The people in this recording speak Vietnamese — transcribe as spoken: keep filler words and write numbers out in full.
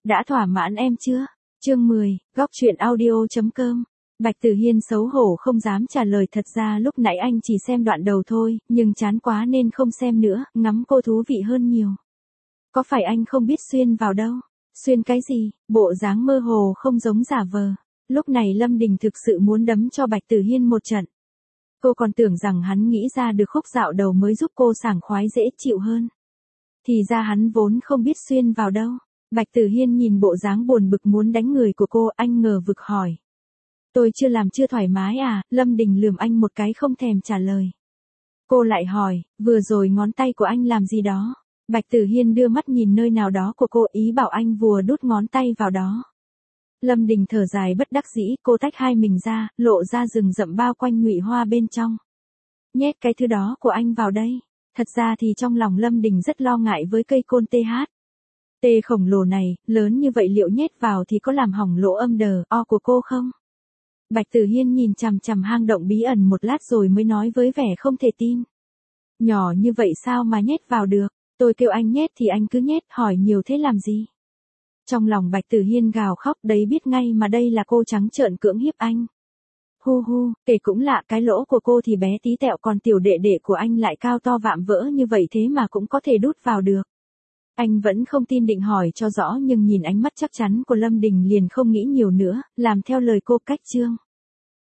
Đã thỏa mãn em chưa? Chương mười, góc truyện audio chấm com. Bạch Tử Hiên xấu hổ không dám trả lời, thật ra lúc nãy anh chỉ xem đoạn đầu thôi, nhưng chán quá nên không xem nữa, ngắm cô thú vị hơn nhiều. Có phải anh không biết xuyên vào đâu? Xuyên cái gì? Bộ dáng mơ hồ không giống giả vờ. Lúc này Lâm Đình thực sự muốn đấm cho Bạch Tử Hiên một trận. Cô còn tưởng rằng hắn nghĩ ra được khúc dạo đầu mới giúp cô sảng khoái dễ chịu hơn. Thì ra hắn vốn không biết xuyên vào đâu. Bạch Tử Hiên nhìn bộ dáng buồn bực muốn đánh người của cô, anh ngờ vực hỏi. Tôi chưa làm chưa thoải mái à? Lâm Đình lườm anh một cái không thèm trả lời. Cô lại hỏi, vừa rồi ngón tay của anh làm gì đó? Bạch Tử Hiên đưa mắt nhìn nơi nào đó của cô, ý bảo anh vừa đút ngón tay vào đó. Lâm Đình thở dài bất đắc dĩ, cô tách hai mình ra, lộ ra rừng rậm bao quanh nhụy hoa bên trong. Nhét cái thứ đó của anh vào đây. Thật ra thì trong lòng Lâm Đình rất lo ngại với cây côn tê hát. Tê khổng lồ này, lớn như vậy liệu nhét vào thì có làm hỏng lỗ âm đờ o của cô không? Bạch Tử Hiên nhìn chằm chằm hang động bí ẩn một lát rồi mới nói với vẻ không thể tin. Nhỏ như vậy sao mà nhét vào được? Tôi kêu anh nhét thì anh cứ nhét, hỏi nhiều thế làm gì? Trong lòng Bạch Tử Hiên gào khóc, đấy biết ngay mà đây là cô trắng trợn cưỡng hiếp anh. Hu hu, kể cũng lạ, cái lỗ của cô thì bé tí tẹo, còn tiểu đệ đệ của anh lại cao to vạm vỡ như vậy thế mà cũng có thể đút vào được. Anh vẫn không tin, định hỏi cho rõ nhưng nhìn ánh mắt chắc chắn của Lâm Đình liền không nghĩ nhiều nữa, làm theo lời cô. Cách chương